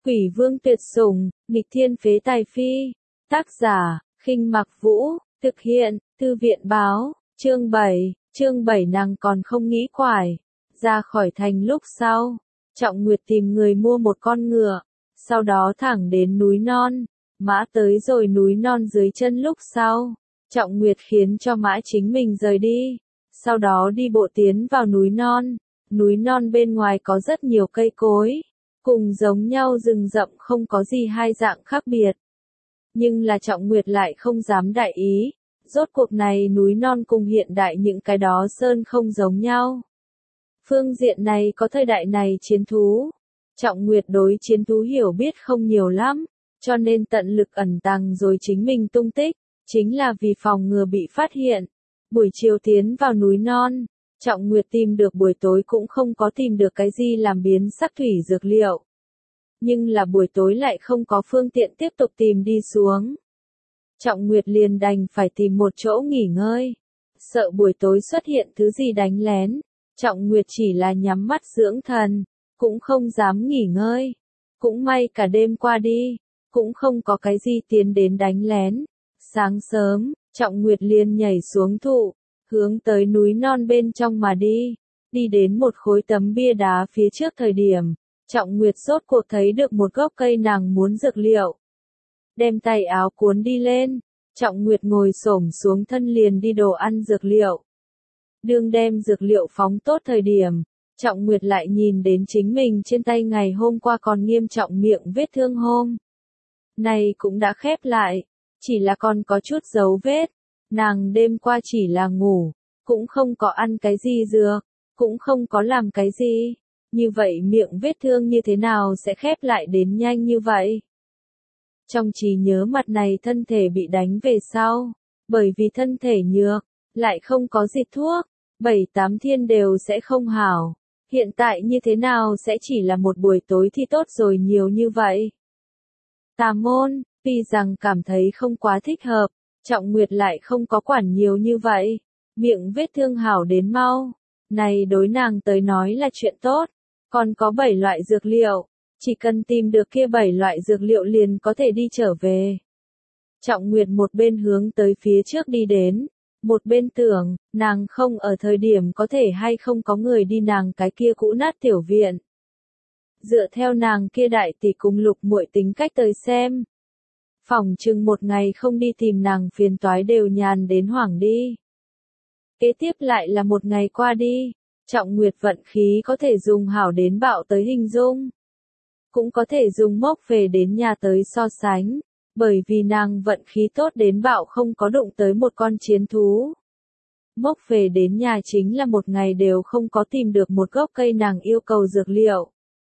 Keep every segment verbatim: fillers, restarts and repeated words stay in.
Quỷ vương tuyệt sủng, nghịch thiên phế tài phi. Tác giả, Khinh Mặc Vũ, thực hiện, Thư viện báo, chương bảy, chương bảy nàng còn không nghĩ quải. Ra khỏi thành lúc sau, Trọng Nguyệt tìm người mua một con ngựa, sau đó thẳng đến núi non. Mã tới rồi núi non dưới chân lúc sau, Trọng Nguyệt khiến cho mã chính mình rời đi, sau đó đi bộ tiến vào núi non. Núi non bên ngoài có rất nhiều cây cối, cùng giống nhau rừng rậm không có gì hai dạng khác biệt. Nhưng là Trọng Nguyệt lại không dám đại ý, rốt cuộc này núi non cùng hiện đại những cái đó sơn không giống nhau. Phương diện này có thời đại này chiến thú. Trọng Nguyệt đối chiến thú hiểu biết không nhiều lắm, cho nên tận lực ẩn tàng rồi chính mình tung tích, chính là vì phòng ngừa bị phát hiện. Buổi chiều tiến vào núi non, Trọng Nguyệt tìm được buổi tối cũng không có tìm được cái gì làm biến sắc thủy dược liệu. Nhưng là buổi tối lại không có phương tiện tiếp tục tìm đi xuống. Trọng Nguyệt liền đành phải tìm một chỗ nghỉ ngơi. Sợ buổi tối xuất hiện thứ gì đánh lén, Trọng Nguyệt chỉ là nhắm mắt dưỡng thần, cũng không dám nghỉ ngơi. Cũng may cả đêm qua đi, cũng không có cái gì tiến đến đánh lén. Sáng sớm, Trọng Nguyệt liền nhảy xuống thụ, hướng tới núi non bên trong mà đi. Đi đến một khối tấm bia đá phía trước thời điểm, Trọng Nguyệt rốt cuộc thấy được một gốc cây nàng muốn dược liệu. Đem tay áo cuốn đi lên, Trọng Nguyệt ngồi xổm xuống thân liền đi đồ ăn dược liệu. Đương đem dược liệu phóng tốt thời điểm, Trọng Nguyệt lại nhìn đến chính mình trên tay ngày hôm qua còn nghiêm trọng miệng vết thương hôm. Này cũng đã khép lại, chỉ là còn có chút dấu vết. Nàng đêm qua chỉ là ngủ, cũng không có ăn cái gì dược, cũng không có làm cái gì. Như vậy miệng vết thương như thế nào sẽ khép lại đến nhanh như vậy? Trong trí nhớ mặt này thân thể bị đánh về sau, bởi vì thân thể nhược, lại không có dịch thuốc, bảy tám thiên đều sẽ không hảo. Hiện tại như thế nào sẽ chỉ là một buổi tối thì tốt rồi nhiều như vậy? Tà môn, vì rằng cảm thấy không quá thích hợp, Trọng Nguyệt lại không có quản nhiều như vậy. Miệng vết thương hảo đến mau, này đối nàng tới nói là chuyện tốt. Còn có bảy loại dược liệu, chỉ cần tìm được kia bảy loại dược liệu liền có thể đi trở về. Trọng Nguyệt một bên hướng tới phía trước đi đến, một bên tưởng, nàng không ở thời điểm có thể hay không có người đi nàng cái kia cũ nát tiểu viện. Dựa theo nàng kia đại tỷ cùng Lục muội tính cách tới xem, phỏng chừng một ngày không đi tìm nàng phiền toái đều nhàn đến hoảng đi. Kế tiếp lại là một ngày qua đi, Trọng Nguyệt vận khí có thể dùng hảo đến bạo tới hình dung. Cũng có thể dùng mốc về đến nhà tới so sánh, bởi vì nàng vận khí tốt đến bạo không có đụng tới một con chiến thú. Mốc về đến nhà chính là một ngày đều không có tìm được một gốc cây nàng yêu cầu dược liệu.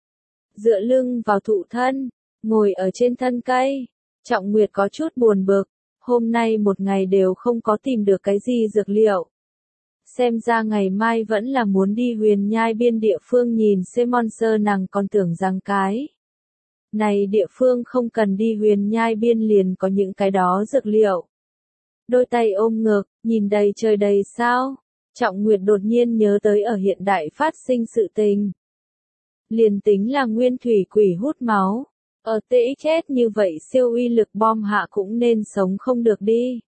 Dựa lưng vào thụ thân, ngồi ở trên thân cây, Trọng Nguyệt có chút buồn bực, hôm nay một ngày đều không có tìm được cái gì dược liệu. Xem ra ngày mai vẫn là muốn đi Huyền Nhai biên địa phương nhìn xem monster nàng còn tưởng rằng cái. Này địa phương không cần đi Huyền Nhai biên liền có những cái đó dược liệu. Đôi tay ôm ngực, nhìn đầy trời đầy sao. Trọng Nguyệt đột nhiên nhớ tới ở hiện đại phát sinh sự tình. Liền tính là nguyên thủy quỷ hút máu. Ở tê ích chết như vậy siêu uy lực bom hạ cũng nên sống không được đi.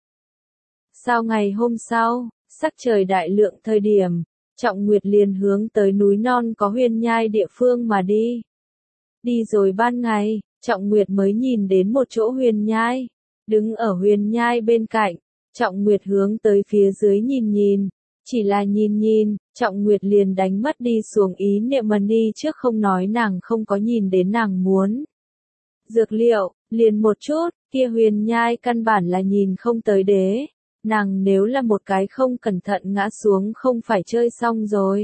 Sau ngày hôm sau, sắc trời đại lượng thời điểm, Trọng Nguyệt liền hướng tới núi non có Huyền Nhai địa phương mà đi. Đi rồi ban ngày, Trọng Nguyệt mới nhìn đến một chỗ Huyền Nhai. Đứng ở Huyền Nhai bên cạnh, Trọng Nguyệt hướng tới phía dưới nhìn nhìn. Chỉ là nhìn nhìn, Trọng Nguyệt liền đánh mất đi xuống ý niệm mà đi trước không nói nàng không có nhìn đến nàng muốn. Dược liệu, liền một chút, kia Huyền Nhai căn bản là nhìn không tới đế. Nàng nếu là một cái không cẩn thận ngã xuống không phải chơi xong rồi.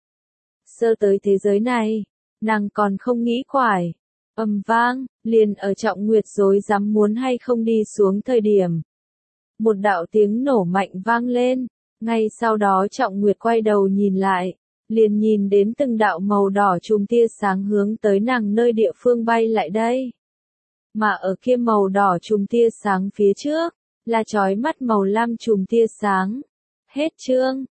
Sơ tới thế giới này, nàng còn không nghĩ quải. Ầm vang, liền ở Trọng Nguyệt rối rắm muốn hay không đi xuống thời điểm. Một đạo tiếng nổ mạnh vang lên, ngay sau đó Trọng Nguyệt quay đầu nhìn lại, liền nhìn đến từng đạo màu đỏ chùm tia sáng hướng tới nàng nơi địa phương bay lại đây. Mà ở kia màu đỏ chùm tia sáng phía trước, là chói mắt màu lam chùm tia sáng. Hết chương.